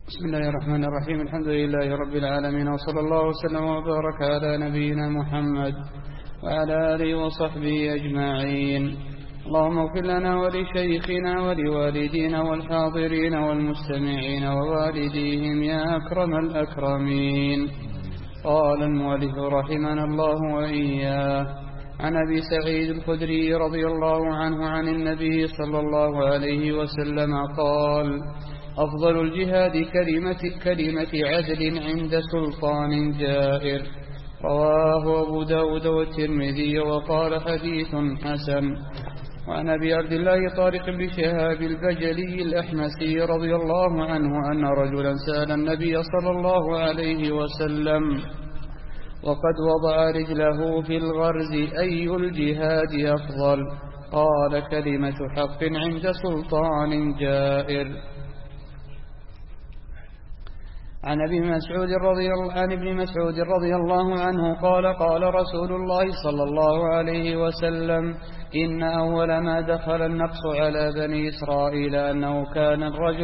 بسم الله الرحمن الرحيم. الحمد لله رب العالمين، وصلى الله وسلم وبارك على نبينا محمد وعلى آله وصحبه أجمعين. اللهم اغفر لنا ولشيخنا ولوالدينا والحاضرين والمستمعين ووالديهم يا أكرم الأكرمين. قال المؤلف رحمنا الله وإياه: عن أبي سعيد الخدري رضي الله عنه عن النبي صلى الله عليه وسلم قال: أفضل الجهاد كلمة عدل عند سلطان جائر. رواه أبو داود والترمذي وقال حديث حسن. وعن أبي عبد الله طارق بن شهاب البجلي الأحمسي رضي الله عنه أن رجلا سأل النبي صلى الله عليه وسلم وقد وضع رجله في الغرز: أي الجهاد أفضل؟ قال: كلمة حق عند سلطان جائر. عن ابن مسعود رضي الله عنه قال: قال رسول الله صلى الله عليه وسلم: إن أول ما دخل النقص على بني إسرائيل أنه كان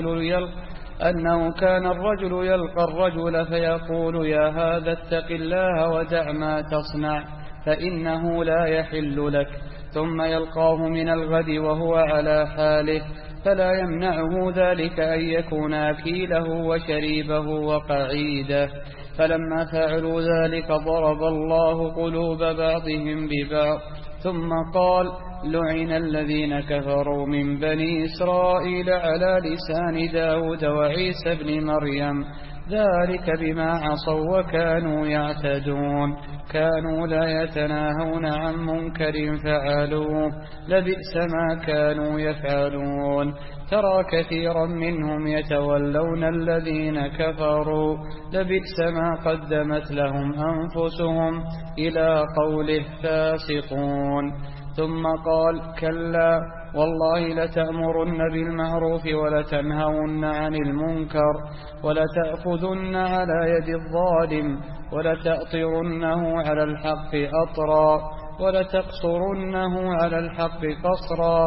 الرجل يلقى الرجل فيقول: يا هذا اتق الله ودع ما تصنع فإنه لا يحل لك، ثم يلقاه من الغد وهو على حاله، فلا يمنعه ذلك أن يكون أكيله وشريبه وقعيده. فلما فعلوا ذلك ضرب الله قلوب بعضهم ببعض، ثم قال: لعن الذين كفروا من بني إسرائيل على لسان داود وعيسى بن مريم، ذلك بما عصوا وكانوا يعتدون، كانوا لا يتناهون عن منكر فعلوه، لبئس ما كانوا يفعلون. ترى كثيرا منهم يتولون الذين كفروا، لبئس ما قدمت لهم أنفسهم، إلى قوله فاسقون. ثم قال: كلا والله لتأمرن بالمعروف ولتنهون عن المنكر ولتأخذن على يد الظالم ولتأطرنه على الحق أطرا ولتقصرنه على الحق قصرا،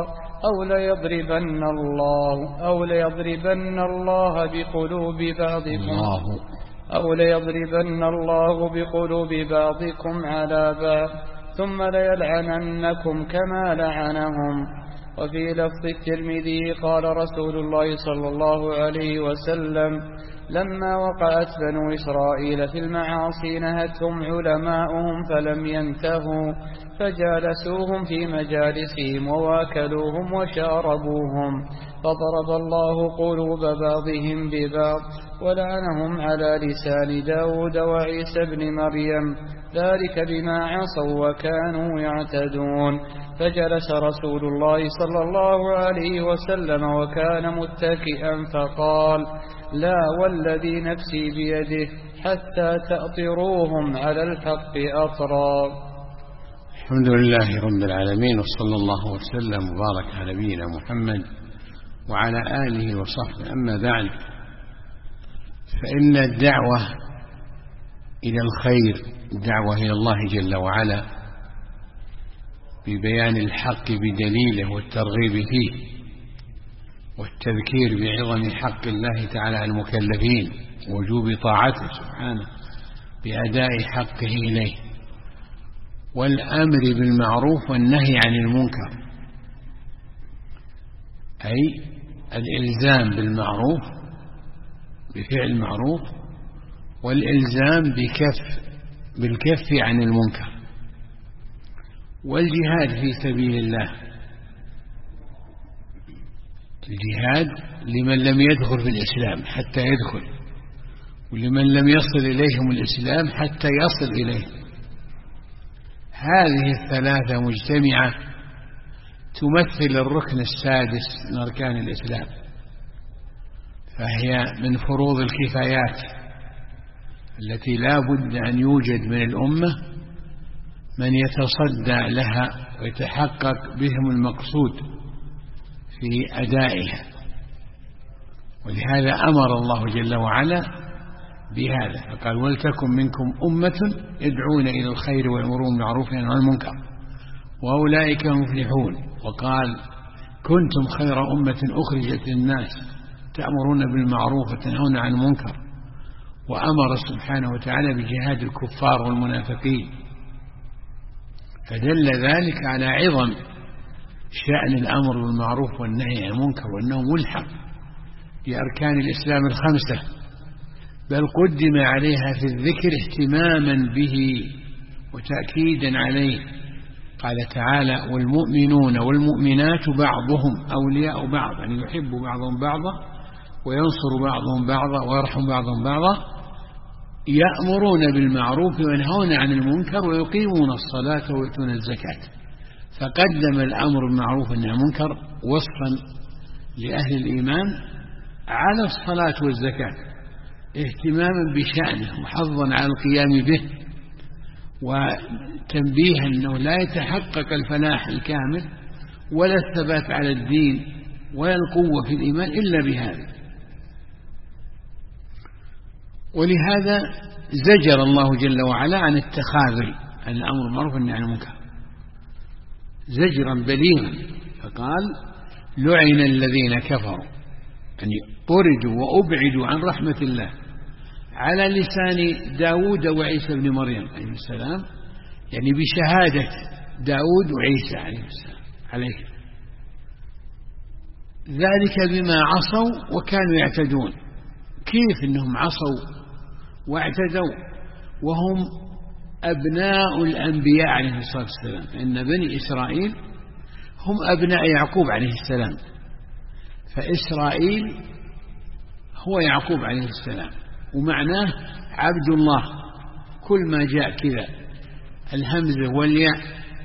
أو ليضربن الله بقلوب بعضكم على بعض، ثم ليلعننكم كما لعنهم. وفي لفظ الترمذي قال رسول الله صلى الله عليه وسلم: لما وقعت بنو إسرائيل في المعاصي نهتهم علماؤهم فلم ينتهوا، فجالسوهم في مجالسهم وواكلوهم وشاربوهم، فضرب الله قلوب بعضهم ببعض ولعنهم على لسان داود وعيسى بن مريم، ذلك بما عصوا وكانوا يعتدون. فجلس رسول الله صلى الله عليه وسلم وكان متكئا فقال: لا والذي نفسي بيده حتى تأطروهم على الحق أطرا. الحمد لله رب العالمين، وصلى الله وسلم وبارك على نبينا محمد وعلى آله وصحبه. أما بعد، فإن الدعوة إلى الخير دعوة إلى الله جل وعلا ببيان الحق بدليله والترغيب فيه والتذكير بعظم حق الله تعالى على المكلفين ووجوب طاعته سبحانه بأداء حقه إليه، والأمر بالمعروف والنهي عن المنكر، أي الإلزام بالمعروف بفعل المعروف والإلزام بالكف عن المنكر، والجهاد في سبيل الله، الجهاد لمن لم يدخل في الإسلام حتى يدخل، ولمن لم يصل إليهم الإسلام حتى يصل إليه. هذه الثلاثة مجتمعة تمثل الركن السادس من أركان الإسلام، فهي من فروض الكفايات التي لا بد أن يوجد من الأمة من يتصدى لها ويتحقق بهم المقصود في أدائها. ولهذا أمر الله جل وعلا بهذا، فقال: ولتكن منكم أمة يدعون إلى الخير ويأمرون بالمعروف وينهون عن المنكر وأولئك هم المفلحون. وقال: كنتم خير أمة أخرجت للناس تأمرون بالمعروف وتنهون عن المنكر، وأمر سبحانه وتعالى بجهاد الكفار والمنافقين، فدل ذلك على عظم شأن الأمر بالمعروف والنهي عن المنكر، وأنه ملحق بأركان الإسلام الخمسة، بل قدم عليها في الذكر اهتماما به وتأكيدا عليه. قال تعالى: والمؤمنون والمؤمنات بعضهم أولياء بعض، يعني يحب بعضهم بعضا وينصر بعضهم بعضا ويرحم بعضهم بعضا، يأمرون بالمعروف وينهون عن المنكر ويقيمون الصلاة ويؤتون الزكاة. فقدم الأمر بالمعروف والنهي عن المنكر وصفا لأهل الإيمان على الصلاة والزكاة، اهتماما بشأنه وحظا على القيام به، وتنبيها أنه لا يتحقق الفلاح الكامل ولا الثبات على الدين ولا القوة في الإيمان إلا بهذا. ولهذا زجر الله جل وعلا عن التخاذل عن الأمر بالمعروف والنهي عن المنكر زجرا بليغا، فقال: لعن الذين كفروا، يعني طردوا وأبعدوا عن رحمة الله، على لسان داود وعيسى بن مريم عليه السلام، يعني بشهادة داود وعيسى عليه السلام عليه، ذلك بما عصوا وكانوا يعتدون. كيف إنهم عصوا واعتدوا وهم أبناء الأنبياء عليه الصلاة والسلام؟ فإن بني إسرائيل هم أبناء يعقوب عليه السلام، فإسرائيل هو يعقوب عليه السلام، ومعناه عبد الله، كل ما جاء كذا الهمزة والياء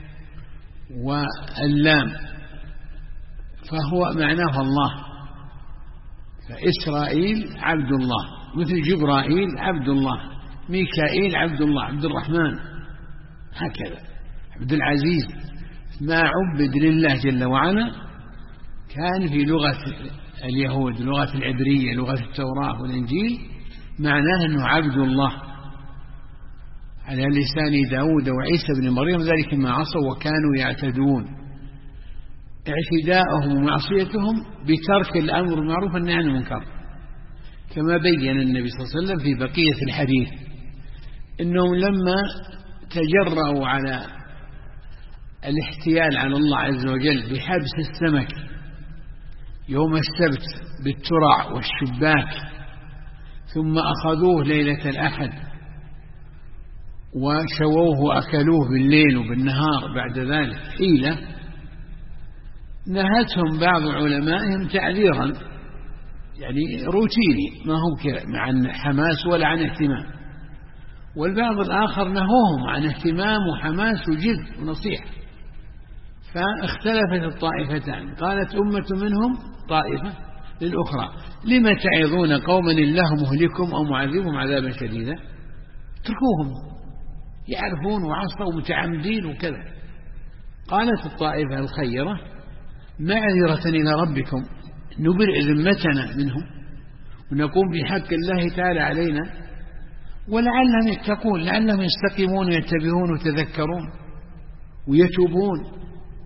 واللام فهو معناه الله. فإسرائيل عبد الله، مثل جبرائيل عبد الله، ميكائيل عبد الله، عبد الرحمن، هكذا عبد العزيز. ما عبد لله جل وعلا كان في لغة اليهود، لغة العبرية، لغة التوراة والإنجيل، معناه أنه عبد الله على لسان داود وعيسى بن مريم، ذلك ما عصوا وكانوا يعتدون. اعتداءهم ومعصيتهم بترك الأمر بالمعروف والنهي عن المنكر، كما بين النبي صلى الله عليه وسلم في بقية الحديث إنهم لما تجرأوا على الاحتيال على الله عز وجل بحبس السمك يوم السبت بالترع والشباك، ثم أخذوه ليلة الأحد وشووه وأكلوه بالليل وبالنهار بعد ذلك حيلة، نهتهم بعض علمائهم تعذيرا، يعني روتيني، ما هو عن حماس ولا عن اهتمام، والبعض الآخر نهوهم عن اهتمام وحماس وجد ونصيحة. فاختلفت الطائفتان، قالت أمة منهم طائفة للأخرى: لما تعظون قوما الله مهلكهم أو معذبهم عذابا شديدا؟ اتركوهم يعرفون وعصوا متعمدين وكذا. قالت الطائفة الخيرة: معذرة إلى ربكم، نبرئ ذمتنا منهم ونقوم بحق الله تعالى علينا، ولعلهم يتقون، لعلهم يستقيمون ويتبعون ويتذكرون ويتوبون.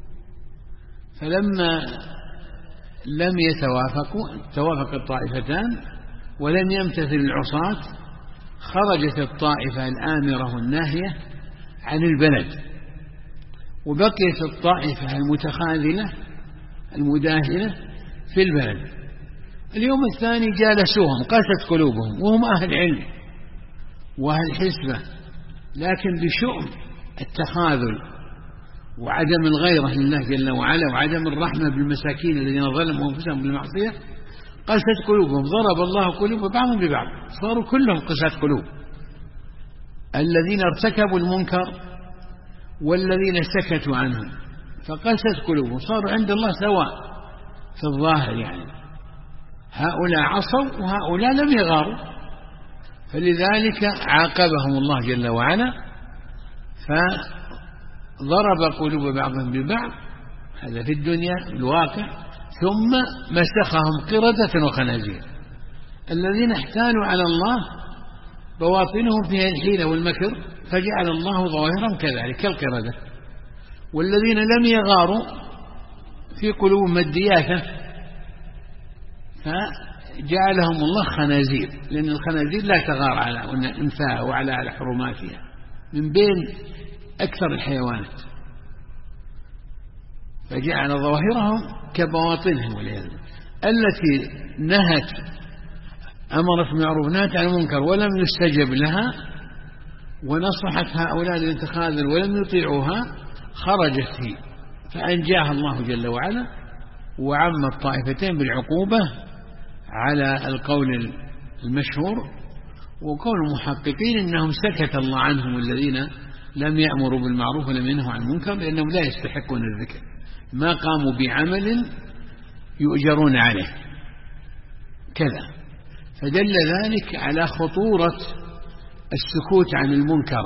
فلما لم توافق الطائفتان ولم يمتثل العصاة، خرجت الطائفة الآمرة والناهية عن البلد، وبقيت الطائفة المتخاذلة المداهنة في البلد. اليوم الثاني جالسوهم، قست قلوبهم، وهم أهل علم وأهل حسبة، لكن بشؤم التخاذل وعدم الغيرة لله جل وعلا وعدم الرحمة بالمساكين الذين ظلموا أنفسهم بالمعصية، قست قلوبهم. ضرب الله قلوب بعضهم ببعض، صاروا كلهم قسات قلوب، الذين ارتكبوا المنكر والذين سكتوا عنه، فقست قلوبهم، صاروا عند الله سواء في الظاهر، يعني هؤلاء عصوا وهؤلاء لم يغاروا، فلذلك عاقبهم الله جل وعلا، فضرب قلوب بعضهم ببعض، هذا في الدنيا الواقع، ثم مسخهم قردة وخنازير. الذين احتالوا على الله بواطنهم فيها الحيلة والمكر، فجعل الله ظاهرا كذلك كالقردة. والذين لم يغاروا في قلوبهم الدياثة، جعلهم الله خنازير، لأن الخنازير لا تغار على أنثاها وعلى حرماتها من بين أكثر الحيوانات، فجعل ظواهرهم كبواطنهم والعياذ بالله. التي نهت أمرت بالمعروف نهت عن المنكر ولم يستجب لها، ونصحت هؤلاء للتخاذل ولم يطيعوها، خرجت هي، فأنجاها الله جل وعلا وعم الطائفتين بالعقوبة على القول المشهور. وقول المحققين إنهم سكت الله عنهم الذين لم يأمروا بالمعروف ولم ينهوا عن المنكر، لأنهم لا يستحقون الذكر، ما قاموا بعمل يؤجرون عليه كذا. فدل ذلك على خطورة السكوت عن المنكر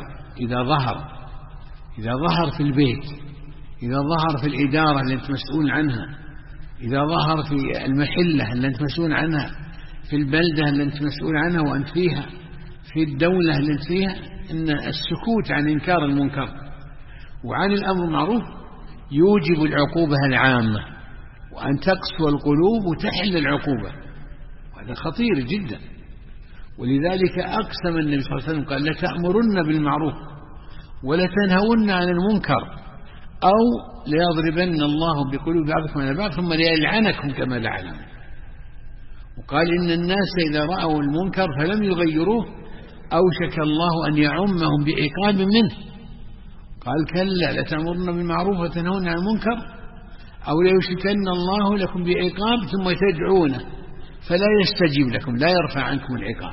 إذا ظهر في البيت، إذا ظهر في الإدارة اللي أنت مسؤول عنها، إذا ظهر في المحلة اللي أنت مسؤول عنها، في البلدة اللي أنت مسؤول عنها وأنت فيها، في الدولة اللي أنت فيها، إن السكوت عن إنكار المنكر وعن الأمر المعروف يوجب العقوبة العامة، وأن تقسو القلوب وتحل العقوبة، وهذا خطير جدا. ولذلك أقسم النبي صلى الله عليه وسلم قال: لتأمرن بالمعروف ولتنهون عن المنكر أو ليضربن الله بقلوب بعضكم على بعض ثم ليلعنكم كما لعنهم. وقال: إن الناس إذا رأوا المنكر فلم يغيروه أوشك الله أن يعمهم بعقاب منه. قال: كلا لتأمرن بالمعروف وتنهون عن المنكر أو ليوشكن الله لكم بعقاب ثم تدعونه فلا يستجيب لكم، لا يرفع عنكم العقاب.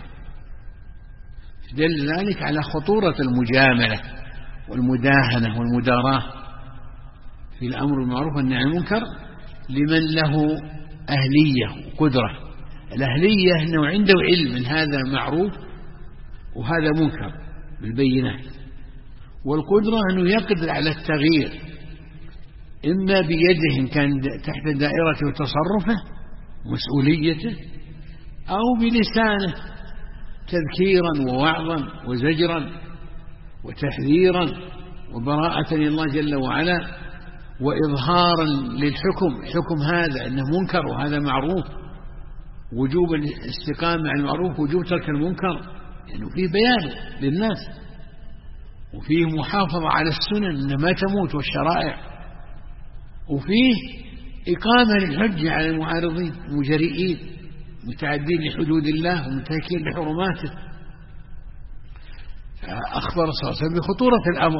دل ذلك على خطورة المجاملة والمداهنة والمداراة في الأمر بالمعروف والنهي عن المنكر لمن له أهلية وقدرة. الأهلية أنه عنده علم من هذا معروف وهذا منكر بالبينات، والقدرة أنه يقدر على التغيير إما بيده إن كان تحت دائرته وتصرفه ومسؤوليته، أو بلسانه تذكيرا ووعظا وزجرا وتحذيرا وبراءة لله جل وعلا، وإظهارا للحكم، حكم هذا أنه منكر وهذا معروف، وجوب الاستقامة على المعروف وجوب ترك المنكر، يعني فيه بيان للناس، وفيه محافظة على السنن إن ما تموت والشرائع، وفيه إقامة للحجة على المعارضين المجرئين متعدين لحدود الله ومنتهكين لحرماته. فأخبر صلى الله عليه وسلم بخطورة الأمر،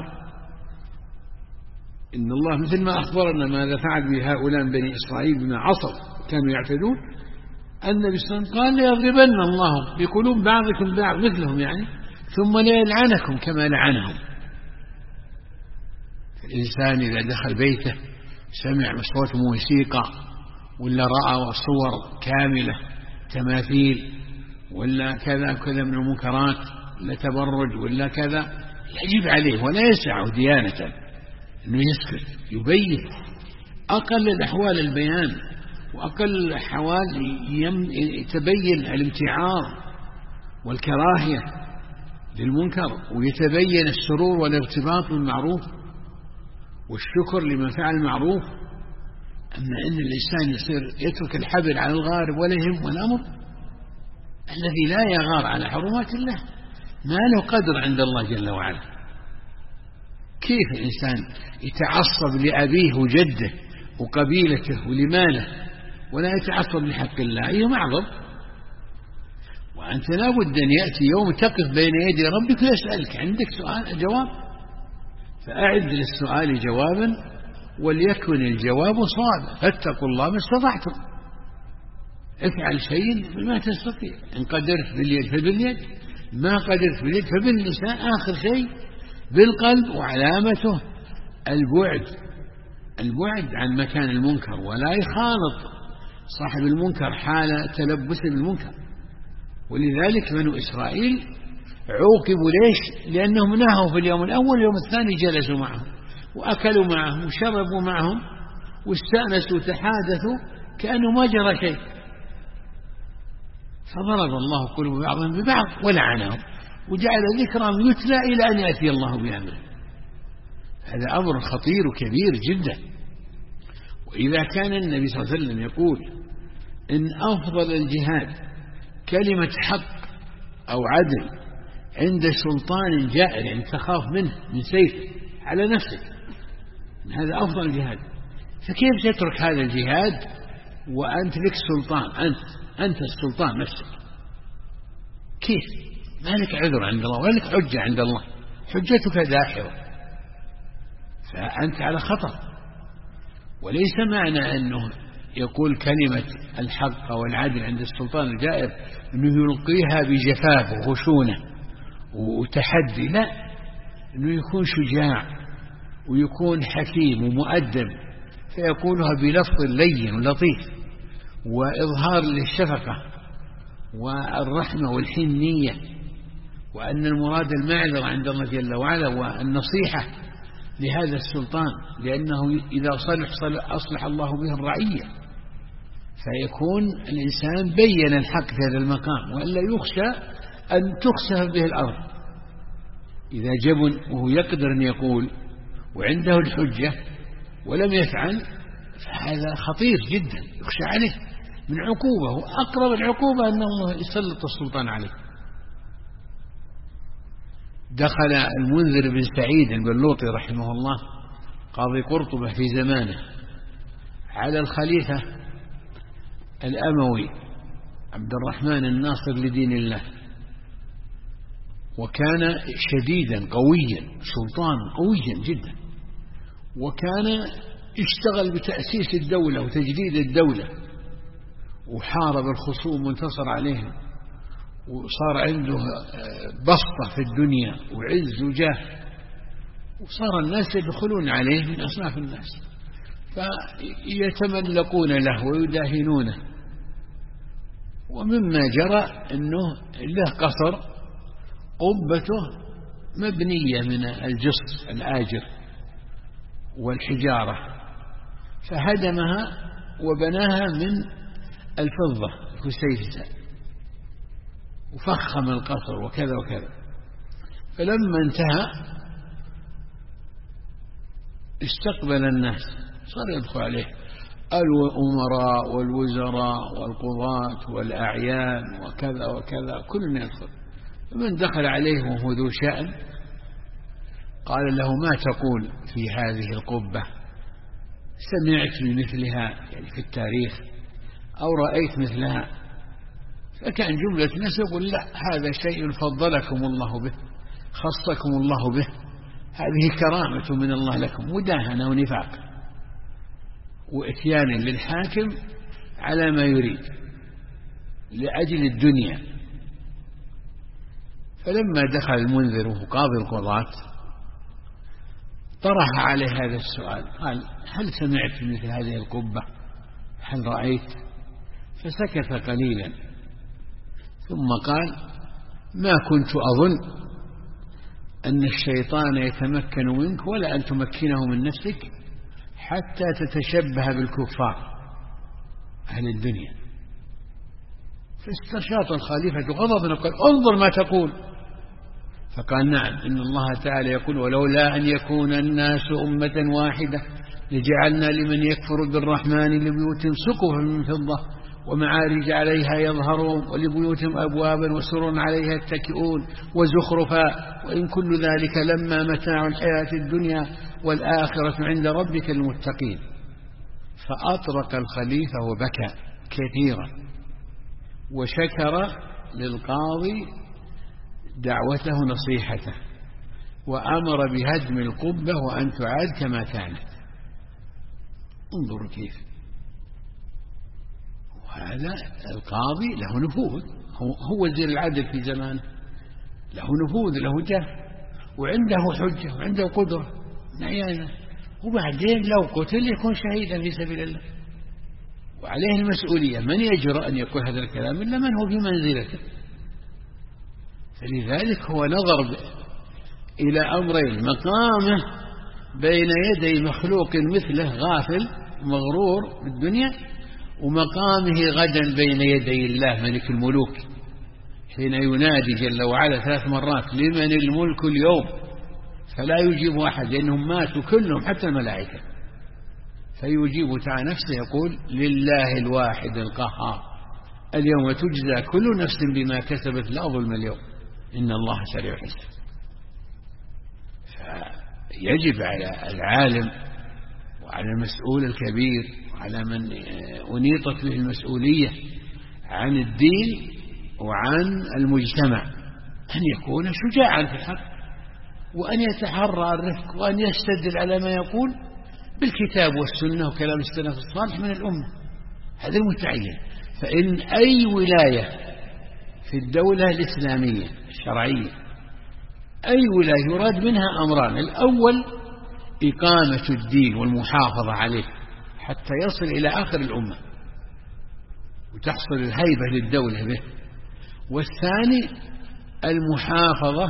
إن الله مثل ما أخبرنا ماذا فعل بهؤلاء من بني إسرائيل بما عصوا كانوا يعتدون، النبي صلى الله عليه وسلم قال: ليضربن الله بقلوب بعضكم بعض مثلهم، يعني ثم ليلعنكم كما لعنهم. الإنسان إذا دخل بيته سمع صوت موسيقى ولا رأى صور كاملة تماثيل ولا كذا كذا من المنكرات ولا تبرج ولا كذا، يجب عليه ولا يسعه ديانة أنه يسكت، يبين أقل الأحوال البيان، وأقل الأحوال يتبين الامتعاض والكراهية للمنكر، ويتبين السرور والارتباط بالمعروف والشكر لمن فعل المعروف. أما إن الإنسان يصير يترك الحبل على الغارب ولا يهم الأمر، الذي لا يغار على حرمات الله ما له قدر عند الله جل وعلا. كيف الإنسان يتعصب لأبيه وجده وقبيلته ولماله ولا يتعصب لحق الله؟ أيه معظم. وأنت لا بد أن يأتي يوم تقف بين يدي ربك ويسألك، عندك سؤال جواب، فأعد للسؤال جوابا وليكن الجواب صوابا، فاتقوا الله ما استطعتم، افعل شيء ما تستطيع، إن قدرت باليد فباليد، ما قدرت باليد فباللسان، آخر شيء بالقلب، وعلامته البعد عن مكان المنكر، ولا يخالط صاحب المنكر حال تلبسه بالمنكر. ولذلك بنو إسرائيل عوقبوا ليش؟ لأنهم نهوا في اليوم الأول، اليوم الثاني جلسوا معهم وأكلوا معهم وشربوا معهم واستأنسوا تحادثوا كأنه ما جرى شيء، فضرب الله قلوب بعضهم ببعض ولعنهم وجعل ذكرهم يتلى إلى أن يأتي الله بأمره. هذا أمر خطير وكبير جدا. وإذا كان النبي صلى الله عليه وسلم يقول إن أفضل الجهاد كلمة حق أو عدل عند سلطان جائر، يعني تخاف منه من سيفه على نفسك، هذا أفضل جهاد. فكيف تترك هذا الجهاد وأنت لك سلطان؟ أنت السلطان نفسك، كيف؟ ما لك عذر عند الله ولا لك حجة عند الله، حجتك داحرة، فأنت على خطر. وليس معنى أنه يقول كلمة الحق والعدل عند السلطان الجائر أنه يلقيها بجفاف وخشونة وتحدي، لا، أنه يكون شجاع ويكون حكيم ومؤدب، فيقولها بلفظ لين ولطيف وإظهار للشفقة والرحمة والحنية، وأن المراد المعذرة عند الله جل وعلا والنصيحة لهذا السلطان، لأنه إذا أصلح الله به الرعية، فيكون الإنسان بين الحق في هذا المقام، وإلا يخشى أن تخسف به الأرض. إذا جبن وهو يقدر أن يقول وعنده الحجة ولم يفعل، فهذا خطير جدا، يخشى عليه من عقوبة، وأقرب العقوبة أن الله يسلط السلطان عليه. دخل المنذر بن سعيد البلوطي رحمه الله قاضي قرطبة في زمانه على الخليفة الأموي عبد الرحمن الناصر لدين الله، وكان شديدا قويا، سلطان قويا جدا، وكان اشتغل بتأسيس الدولة وتجديد الدولة، وحارب الخصوم وانتصر عليهم، وصار عنده بسطة في الدنيا وعز وجاه، وصار الناس يدخلون عليه من أصناف الناس فيتملقون له ويداهنونه. ومما جرى أنه له قصر قبته مبنية من الجص الآجر والحجارة، فهدمها وبناها من الفضة كسيفسة وفخم القصر وكذا وكذا. فلما انتهى استقبل الناس، صار يدخل عليه الأمراء والوزراء والقضاة والأعيان وكذا وكذا، كل يدخل. فمن دخل عليه وهو ذو شأن قال له: ما تقول في هذه القبة؟ سمعت بمثلها يعني في التاريخ أو رأيت مثلها؟ فكان جملة الناس يقول: لا، هذا شيء فضلكم الله به، خصكم الله به، هذه كرامة من الله لكم، مداهنة ونفاق وإتيان للحاكم على ما يريد لأجل الدنيا. فلما دخل المنذر قاضي القضاة طرح عليه هذا السؤال، قال: هل سمعت مثل هذه القبة؟ هل رأيت؟ فسكت قليلا ثم قال: ما كنت أظن أن الشيطان يتمكن منك ولا أن تمكنه من نفسك حتى تتشبه بالكفار أهل الدنيا. فاستشاط الخليفة غضبا وقال: انظر ما تقول. فقال: نعم، إن الله تعالى يقول: ولولا أن يكون الناس أمة واحدة لجعلنا لمن يكفر بالرحمن لبيوت سقفا من فضة ومعارج عليها يظهرون ولبيوتهم أبوابا وسرر عليها يتكئون وزخرفا وإن كل ذلك لما متاع الحياة الدنيا والآخرة عند ربك المتقين. فأطرق الخليفة وبكى كثيرا وشكر للقاضي دعوته نصيحته، وأمر بهدم القبة وأن تعاد كما كانت. انظروا كيف هذا القاضي له نفوذ، هو وزير العدل في زمانه، له نفوذ، له جاه، وعنده حجة وعنده قدرة معينة، وبعدين لو قتل يكون شهيدا في سبيل الله وعليه المسؤولية. من يجرأ أن يقول هذا الكلام إلا من هو في منزلته. فلذلك هو نظر إلى أمرين: مقامه بين يدي مخلوق مثله غافل مغرور بالدنيا، ومقامه غدا بين يدي الله ملك الملوك حين ينادي جل وعلا 3 مرات: لمن الملك اليوم؟ فلا يجيب أحد لأنهم ماتوا كلهم حتى الملائكة، فيجيب تعالى نفسه يقول: لله الواحد القهار اليوم تجزى كل نفس بما كسبت لا ظلم اليوم إن الله سريع الحساب. فيجب على العالم وعلى المسؤول الكبير وعلى من أنيطت به المسؤولية عن الدين وعن المجتمع أن يكون شجاعا في الحق، وأن يتحرى الرفق، وأن يستدل على ما يقول بالكتاب والسنة وكلام السلف الصالح من الأمة. هذا المتعين. فإن أي ولاية في الدولة الإسلامية الشرعية، أي ولاية يراد منها أمران: الأول إقامة الدين والمحافظة عليه حتى يصل إلى آخر الأمة وتحصل الهيبة للدولة به، والثاني المحافظة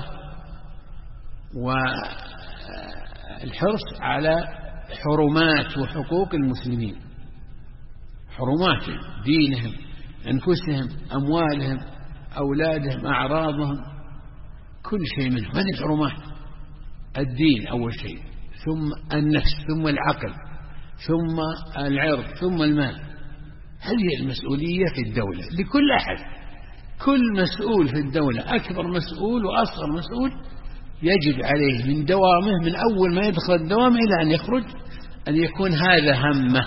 والحرص على حرمات وحقوق المسلمين، حرماتهم، دينهم، أنفسهم، أموالهم، أولادهم، أعراضهم، كل شيء منهم. هذه الحرمات: الدين أول شيء، ثم النفس، ثم العقل، ثم العرض، ثم المال. هذه المسؤولية في الدولة لكل أحد. كل مسؤول في الدولة، أكبر مسؤول وأصغر مسؤول، يجب عليه من دوامه، من أول ما يدخل الدوام إلى أن يخرج، أن يكون هذا همه،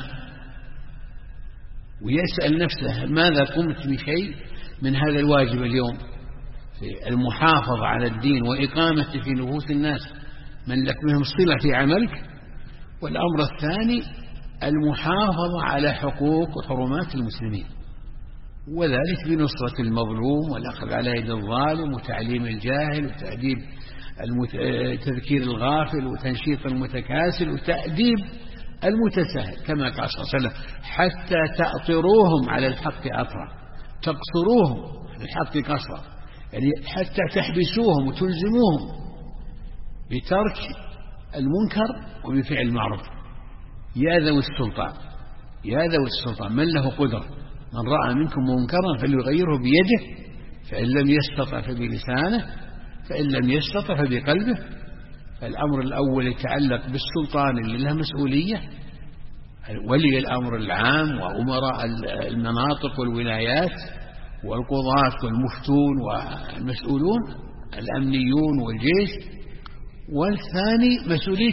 ويسأل نفسه: ماذا قمت بشيء من هذا الواجب اليوم في المحافظة على الدين وإقامته في نفوس الناس من لك بهم صلة في عملك؟ والأمر الثاني المحافظة على حقوق وحرمات المسلمين، وذلك بنصرة المظلوم والأخذ على يد الظالم وتعليم الجاهل وتأديب تذكير الغافل وتنشيط المتكاسل وتأديب المتساهل، كما قال صلى الله عليه وسلم: حتى تأطروهم على الحق أطرا، تقصروهم على الحق قصرا، يعني حتى تحبسوهم وتلزموهم بترك المنكر وبفعل المعروف. يا ذوي السلطان، يا ذوي السلطان، من له قدرة، من رأى منكم منكرا فليغيره بيده، فإن لم يستطع فبلسانه، فإن لم يستطع فبقلبه. فالأمر الأول يتعلق بالسلطان اللي له مسؤولية، ولي الأمر العام وأمراء المناطق والولايات والقضاة والمفتون والمسؤولون الأمنيون والجيش. والثاني مسؤولية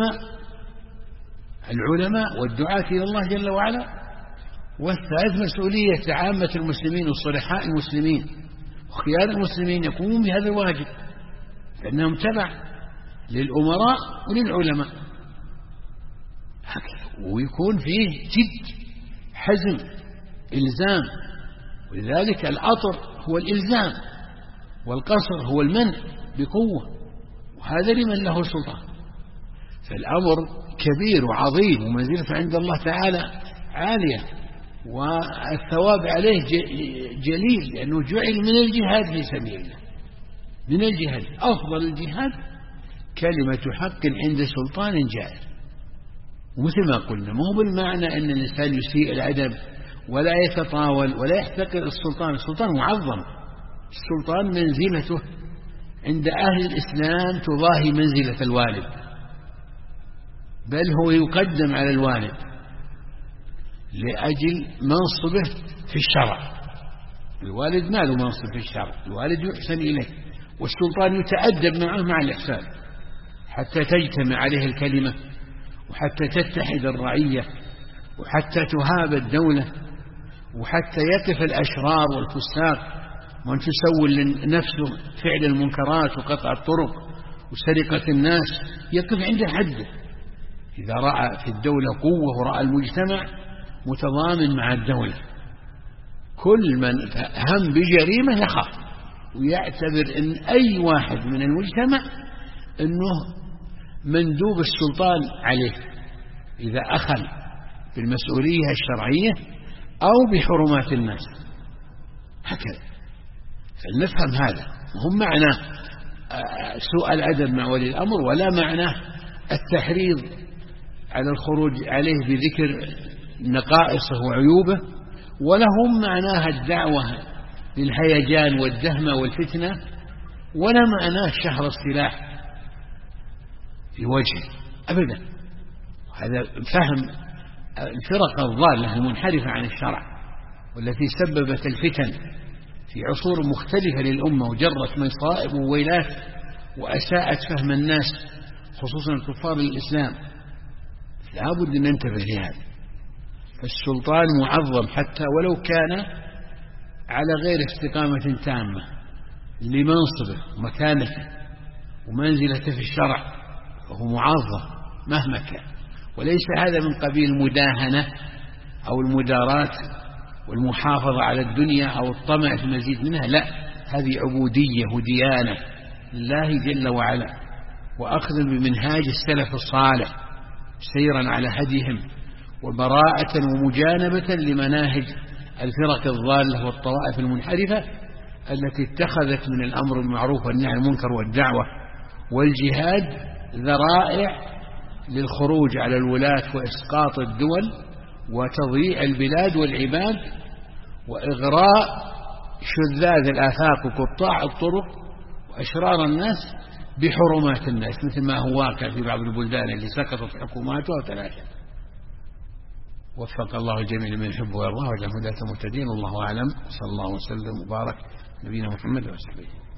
العلماء والدعاة إلى الله جل وعلا. والثالث مسؤولية عامة المسلمين وصلحاء المسلمين وخيار المسلمين يقومون بهذا الواجب، لأنهم تبع للأمراء وللعلماء هكذا، ويكون فيه جد، حزم، إلزام. ولذلك الأطر هو الإلزام، والقصر هو المنع بقوة، وهذا لمن له سلطان. فالأمر كبير وعظيم، ومنزلته عند الله تعالى عالية، والثواب عليه جليل، لأنه جعل من الجهاد في سبيل الله. من الجهاد أفضل الجهاد كلمة حق عند سلطان جائر. ومثل ما قلنا، مو بالمعنى أن الإنسان يسيء الأدب ولا يتطاول ولا يحتقر السلطان. السلطان معظم، السلطان منزلته عند أهل الإسلام تضاهي منزلة الوالد، بل هو يقدم على الوالد لأجل منصبه في الشرع. الوالد ما له منصب في الشرع، الوالد يحسن إليه، والسلطان يتأدب معه مع الإحسان حتى تجتمع عليه الكلمة، وحتى تتحد الرعية، وحتى تهاب الدولة، وحتى يقف الأشرار والفساق وأن تسول نفسه فعل المنكرات وقطع الطرق وسرقة الناس، يقف عند حده. إذا رأى في الدولة قوة ورأى المجتمع متضامن مع الدولة، كل من هم بجريمة يخاف ويعتبر أن أي واحد من المجتمع أنه مندوب السلطان عليه إذا أخل بالمسؤولية الشرعية أو بحرمات الناس. هكذا فلنفهم هذا، وهم معنى سوء الأدب مع ولي الأمر، ولا معنى التحريض على الخروج عليه بذكر نقائصه وعيوبه، ولا هم معناها الدعوة للهيجان والدهمة والفتنة، ولا معناه شهر السلاح في وجهه أبدا. هذا فهم الفرق الضالة المنحرفة عن الشرع، والتي سببت الفتن في عصور مختلفة للأمة وجرت مصائب وويلات وأساءت فهم الناس خصوصا الكفار للإسلام. لا بد أن ننتبه لهذا. فالسلطان معظم حتى ولو كان على غير استقامة تامة لمنصبه ومكانته ومنزلته في الشرع، وهو معظم مهما كان، وليس هذا من قبيل المداهنة أو المدارات والمحافظة على الدنيا أو الطمع في المزيد منها، لا، هذه عبودية وديانة لله جل وعلا، وأخذ بمنهاج السلف الصالح سيرا على هديهم، وبراءة ومجانبة لمناهج الفرق الضالة والطوائف المنحرفة التي اتخذت من الأمر بالمعروف والنهي عن المنكر والدعوة والجهاد ذرائع للخروج على الولاة وإسقاط الدول وتضييع البلاد والعباد وإغراء شذاذ الآفاق وقطاع الطرق وأشرار الناس بحرمات الناس، مثل ما هو واقع في بعض البلدان اللي سقطت حكوماتها وتلاشت. وفق الله الجميع لمن يحب ويرضاه وجعل هداة مهتدين. والله أعلم. صلى الله وسلم وبارك نبينا محمد وصحبه.